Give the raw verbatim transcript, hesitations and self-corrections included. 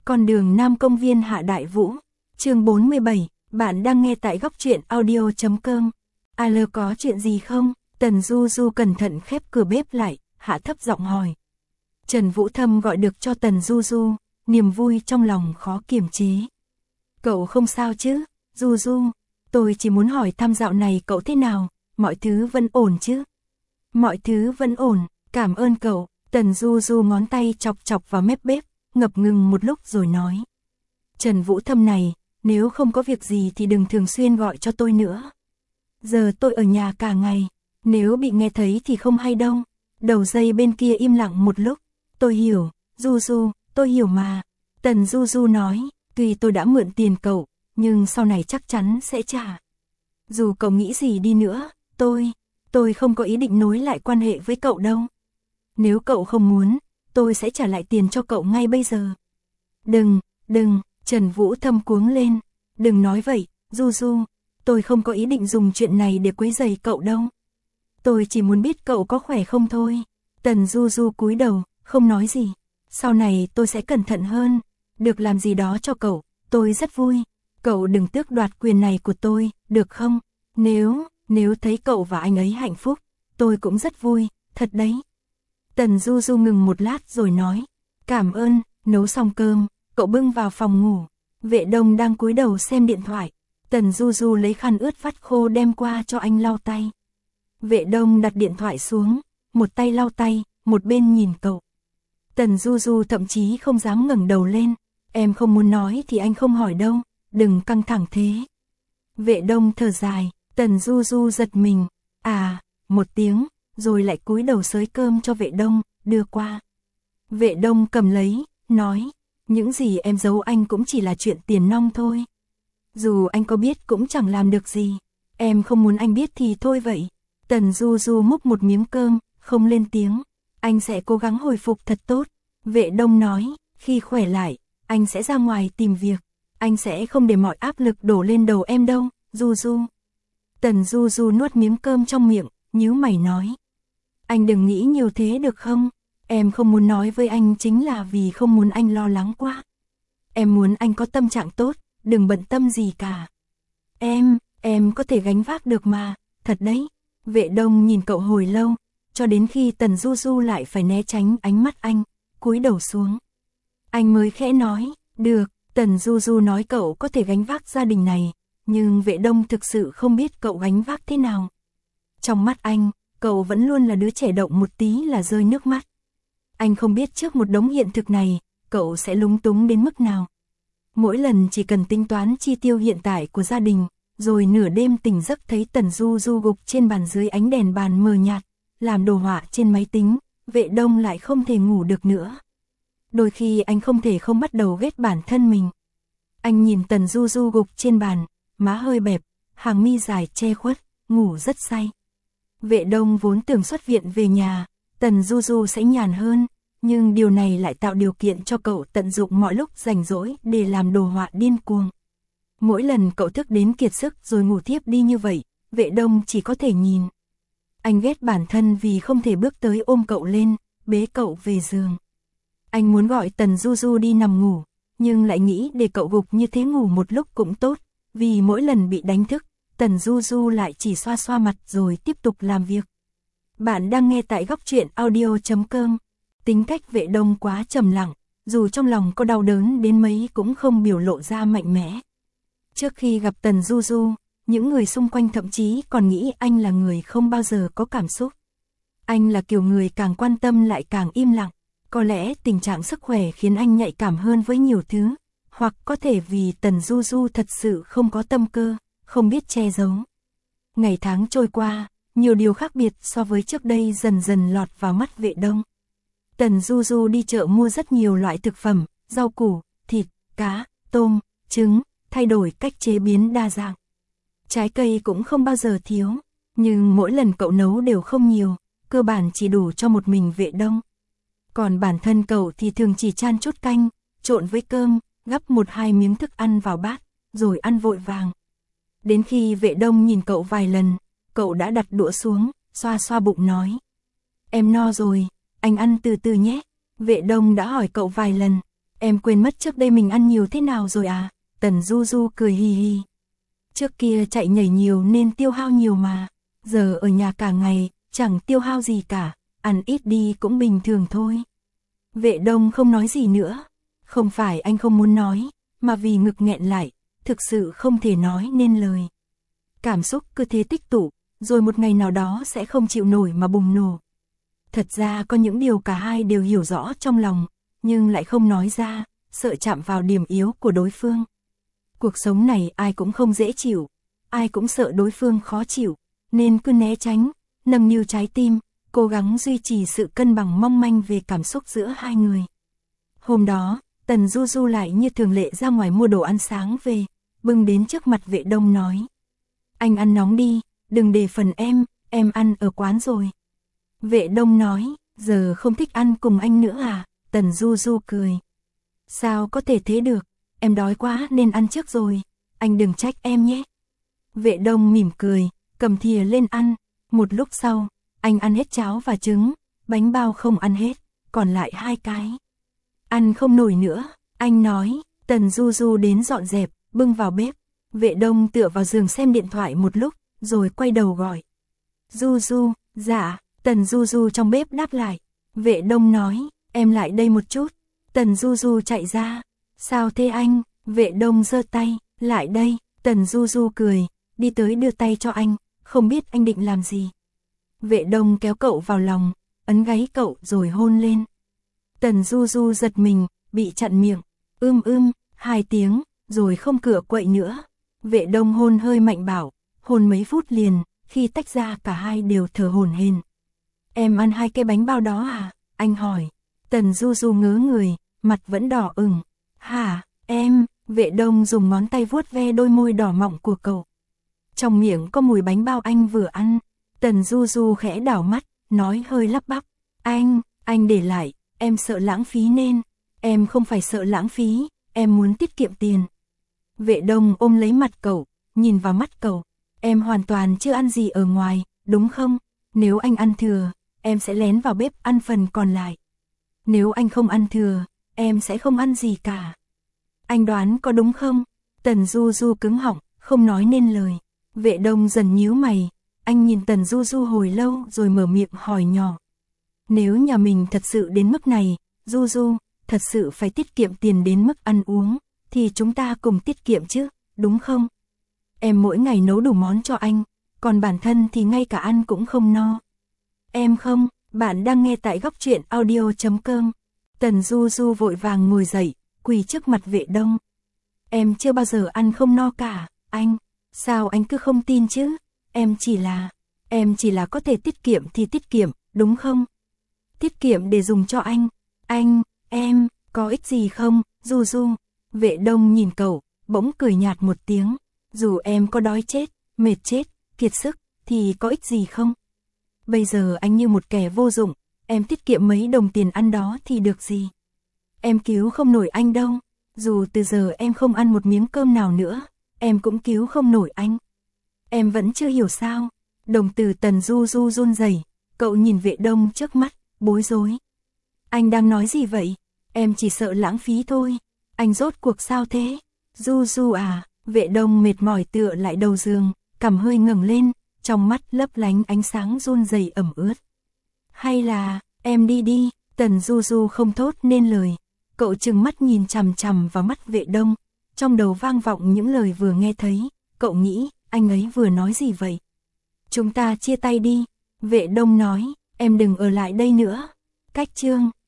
Con đường Nam Công viên Hạ Đại Vũ, chương bốn mươi bảy, bạn đang nghe tại góc truyện audio chấm com. Alo, có chuyện gì không? Tần Du Du cẩn thận khép cửa bếp lại, hạ thấp giọng hỏi. Trần Vũ Thâm gọi được cho Tần Du Du, niềm vui trong lòng khó kiềm chế. Cậu không sao chứ? Du Du, tôi chỉ muốn hỏi thăm dạo này cậu thế nào, mọi thứ vẫn ổn chứ? Mọi thứ vẫn ổn, cảm ơn cậu. Tần Du Du ngón tay chọc chọc vào mép bếp, ngập ngừng một lúc rồi nói. Trần Vũ Thâm này, nếu không có việc gì thì đừng thường xuyên gọi cho tôi nữa. Giờ tôi ở nhà cả ngày, nếu bị nghe thấy thì không hay đâu. Đầu dây bên kia im lặng một lúc. Tôi hiểu, Du Du, tôi hiểu mà. Tần Du Du nói, tuy tôi đã mượn tiền cậu, nhưng sau này chắc chắn sẽ trả. Dù cậu nghĩ gì đi nữa, tôi, tôi không có ý định nối lại quan hệ với cậu đâu. Nếu cậu không muốn, tôi sẽ trả lại tiền cho cậu ngay bây giờ. Đừng, đừng, Trần Vũ Thâm cuống lên. Đừng nói vậy, Du Du, tôi không có ý định dùng chuyện này để quấy rầy cậu đâu. Tôi chỉ muốn biết cậu có khỏe không thôi. Tần Du Du cúi đầu, không nói gì. Sau này tôi sẽ cẩn thận hơn. Được làm gì đó cho cậu, tôi rất vui. Cậu đừng tước đoạt quyền này của tôi, được không? Nếu, nếu thấy cậu và anh ấy hạnh phúc, tôi cũng rất vui, thật đấy. Tần Du Du ngừng một lát rồi nói. Cảm ơn, nấu xong cơm, cậu bưng vào phòng ngủ. Vệ Đông đang cúi đầu xem điện thoại. Tần Du Du lấy khăn ướt vắt khô đem qua cho anh lau tay. Vệ Đông đặt điện thoại xuống, một tay lau tay, một bên nhìn cậu. Tần Du Du thậm chí không dám ngẩng đầu lên. Em không muốn nói thì anh không hỏi đâu, đừng căng thẳng thế. Vệ Đông thở dài, Tần Du Du giật mình. À, một tiếng, rồi lại cúi đầu xới cơm cho Vệ Đông, đưa qua. Vệ Đông cầm lấy, nói, những gì em giấu anh cũng chỉ là chuyện tiền nong thôi. Dù anh có biết cũng chẳng làm được gì, em không muốn anh biết thì thôi vậy. Tần Du Du múc một miếng cơm, không lên tiếng. Anh sẽ cố gắng hồi phục thật tốt. Vệ Đông nói, khi khỏe lại, anh sẽ ra ngoài tìm việc. Anh sẽ không để mọi áp lực đổ lên đầu em đâu, Du Du. Tần Du Du nuốt miếng cơm trong miệng, nhíu mày nói. Anh đừng nghĩ nhiều thế được không? Em không muốn nói với anh chính là vì không muốn anh lo lắng quá. Em muốn anh có tâm trạng tốt, đừng bận tâm gì cả. Em, em có thể gánh vác được mà, thật đấy. Vệ Đông nhìn cậu hồi lâu, cho đến khi Tần Du Du lại phải né tránh ánh mắt anh, cúi đầu xuống. Anh mới khẽ nói, được. Tần Du Du nói cậu có thể gánh vác gia đình này, nhưng Vệ Đông thực sự không biết cậu gánh vác thế nào. Trong mắt anh, cậu vẫn luôn là đứa trẻ động một tí là rơi nước mắt. Anh không biết trước một đống hiện thực này, cậu sẽ lúng túng đến mức nào. Mỗi lần chỉ cần tính toán chi tiêu hiện tại của gia đình, rồi nửa đêm tỉnh giấc thấy Tần Du Du gục trên bàn dưới ánh đèn bàn mờ nhạt, làm đồ họa trên máy tính, Vệ Đông lại không thể ngủ được nữa. Đôi khi anh không thể không bắt đầu ghét bản thân mình. Anh nhìn Tần Du Du gục trên bàn, má hơi bẹp, hàng mi dài che khuất, ngủ rất say. Vệ Đông vốn tưởng xuất viện về nhà, Tần Du Du sẽ nhàn hơn, nhưng điều này lại tạo điều kiện cho cậu tận dụng mọi lúc rảnh rỗi để làm đồ họa điên cuồng. Mỗi lần cậu thức đến kiệt sức rồi ngủ thiếp đi như vậy, Vệ Đông chỉ có thể nhìn. Anh ghét bản thân vì không thể bước tới ôm cậu lên, bế cậu về giường. Anh muốn gọi Tần Du Du đi nằm ngủ, nhưng lại nghĩ để cậu gục như thế ngủ một lúc cũng tốt, vì mỗi lần bị đánh thức, Tần Du Du lại chỉ xoa xoa mặt rồi tiếp tục làm việc. Bạn đang nghe tại góc truyện audio chấm com. Tính cách Vệ Đông quá trầm lặng, dù trong lòng có đau đớn đến mấy cũng không biểu lộ ra mạnh mẽ. Trước khi gặp Tần Du Du, những người xung quanh thậm chí còn nghĩ anh là người không bao giờ có cảm xúc. Anh là kiểu người càng quan tâm lại càng im lặng. Có lẽ tình trạng sức khỏe khiến anh nhạy cảm hơn với nhiều thứ, hoặc có thể vì Tần Du Du thật sự không có tâm cơ, không biết che giấu. Ngày tháng trôi qua, nhiều điều khác biệt so với trước đây dần dần lọt vào mắt Vệ Đông. Tần Du Du đi chợ mua rất nhiều loại thực phẩm, rau củ, thịt, cá, tôm, trứng, thay đổi cách chế biến đa dạng. Trái cây cũng không bao giờ thiếu, nhưng mỗi lần cậu nấu đều không nhiều, cơ bản chỉ đủ cho một mình Vệ Đông. Còn bản thân cậu thì thường chỉ chan chút canh, trộn với cơm, gắp một hai miếng thức ăn vào bát, rồi ăn vội vàng. Đến khi Vệ Đông nhìn cậu vài lần, cậu đã đặt đũa xuống, xoa xoa bụng nói. Em no rồi, anh ăn từ từ nhé. Vệ Đông đã hỏi cậu vài lần, Em quên mất trước đây mình ăn nhiều thế nào rồi à? Tần Du Du cười hì hì. Trước kia chạy nhảy nhiều nên tiêu hao nhiều mà. Giờ ở nhà cả ngày, chẳng tiêu hao gì cả. Ăn ít đi cũng bình thường thôi. Vệ Đông không nói gì nữa. Không phải anh không muốn nói, mà vì ngực nghẹn lại, thực sự không thể nói nên lời. Cảm xúc cứ thế tích tụ, rồi một ngày nào đó sẽ không chịu nổi mà bùng nổ. Thật ra có những điều cả hai đều hiểu rõ trong lòng, nhưng lại không nói ra, sợ chạm vào điểm yếu của đối phương. Cuộc sống này ai cũng không dễ chịu, ai cũng sợ đối phương khó chịu, nên cứ né tránh, nâng niu trái tim, cố gắng duy trì sự cân bằng mong manh về cảm xúc giữa hai người. Hôm đó, Tần Du Du lại như thường lệ ra ngoài mua đồ ăn sáng về, bưng đến trước mặt Vệ Đông nói. Anh ăn nóng đi, đừng để phần em, em ăn ở quán rồi. Vệ Đông nói, giờ không thích ăn cùng anh nữa à? Tần Du Du cười. Sao có thể thế được, em đói quá nên ăn trước rồi, anh đừng trách em nhé. Vệ Đông mỉm cười, cầm thìa lên ăn, một lúc sau, anh ăn hết cháo và trứng, bánh bao không ăn hết, còn lại hai cái. Ăn không nổi nữa, anh nói. Tần Du Du đến dọn dẹp, bưng vào bếp. Vệ Đông tựa vào giường xem điện thoại một lúc, rồi quay đầu gọi. Du Du, dạ. Tần Du Du trong bếp đáp lại. Vệ Đông nói, em lại đây một chút. Tần Du Du chạy ra. Sao thế anh? Vệ Đông giơ tay, lại đây. Tần Du Du cười, đi tới đưa tay cho anh, không biết anh định làm gì. Vệ Đông kéo cậu vào lòng, ấn gáy cậu rồi hôn lên. Tần Du Du giật mình, bị chặn miệng, ưm ưm, hai tiếng, rồi không cựa quậy nữa. Vệ Đông hôn hơi mạnh bảo, hôn mấy phút liền, khi tách ra cả hai đều thở hổn hển. Em ăn hai cái bánh bao đó à? Anh hỏi. Tần Du Du ngớ người, mặt vẫn đỏ ửng. Hả, em? Vệ Đông dùng ngón tay vuốt ve đôi môi đỏ mọng của cậu. Trong miệng có mùi bánh bao anh vừa ăn. Tần Du Du khẽ đảo mắt, nói hơi lắp bắp. Anh, anh để lại, em sợ lãng phí nên. Em không phải sợ lãng phí, em muốn tiết kiệm tiền. Vệ Đông ôm lấy mặt cậu, nhìn vào mắt cậu. Em hoàn toàn chưa ăn gì ở ngoài, đúng không? Nếu anh ăn thừa, em sẽ lén vào bếp ăn phần còn lại. Nếu anh không ăn thừa, em sẽ không ăn gì cả. Anh đoán có đúng không? Tần Du Du cứng họng, không nói nên lời. Vệ Đông dần nhíu mày, anh nhìn Tần Du Du hồi lâu rồi mở miệng hỏi nhỏ. Nếu nhà mình thật sự đến mức này, Du Du, thật sự phải tiết kiệm tiền đến mức ăn uống, thì chúng ta cùng tiết kiệm chứ, đúng không? Em mỗi ngày nấu đủ món cho anh, còn bản thân thì ngay cả ăn cũng không no. Em không, bạn đang nghe tại góc truyện audio chấm com. Tần Du Du vội vàng ngồi dậy, quỳ trước mặt Vệ Đông. Em chưa bao giờ ăn không no cả, anh, sao anh cứ không tin chứ? Em chỉ là, em chỉ là có thể tiết kiệm thì tiết kiệm, đúng không? Tiết kiệm để dùng cho anh, anh, em, có ích gì không, Du Du? Vệ Đông nhìn cậu, bỗng cười nhạt một tiếng. Dù em có đói chết, mệt chết, kiệt sức, thì có ích gì không? Bây giờ anh như một kẻ vô dụng, em tiết kiệm mấy đồng tiền ăn đó thì được gì? Em cứu không nổi anh đâu, dù từ giờ em không ăn một miếng cơm nào nữa, em cũng cứu không nổi anh. Em vẫn chưa hiểu sao? Đồng tử Tần Du Du run rẩy, cậu nhìn Vệ Đông trước mắt, bối rối. Anh đang nói gì vậy? Em chỉ sợ lãng phí thôi. Anh rốt cuộc sao thế? Du Du à? Vệ Đông mệt mỏi tựa lại đầu giường, cằm hơi ngẩng lên, trong mắt lấp lánh ánh sáng run rẩy ẩm ướt. Hay là, em đi đi, Tần Du Du không thốt nên lời. Cậu trừng mắt nhìn chằm chằm vào mắt Vệ Đông, trong đầu vang vọng những lời vừa nghe thấy. Cậu nghĩ, anh ấy vừa nói gì vậy? Chúng ta chia tay đi. Vệ Đông nói, em đừng ở lại đây nữa. Cách chương.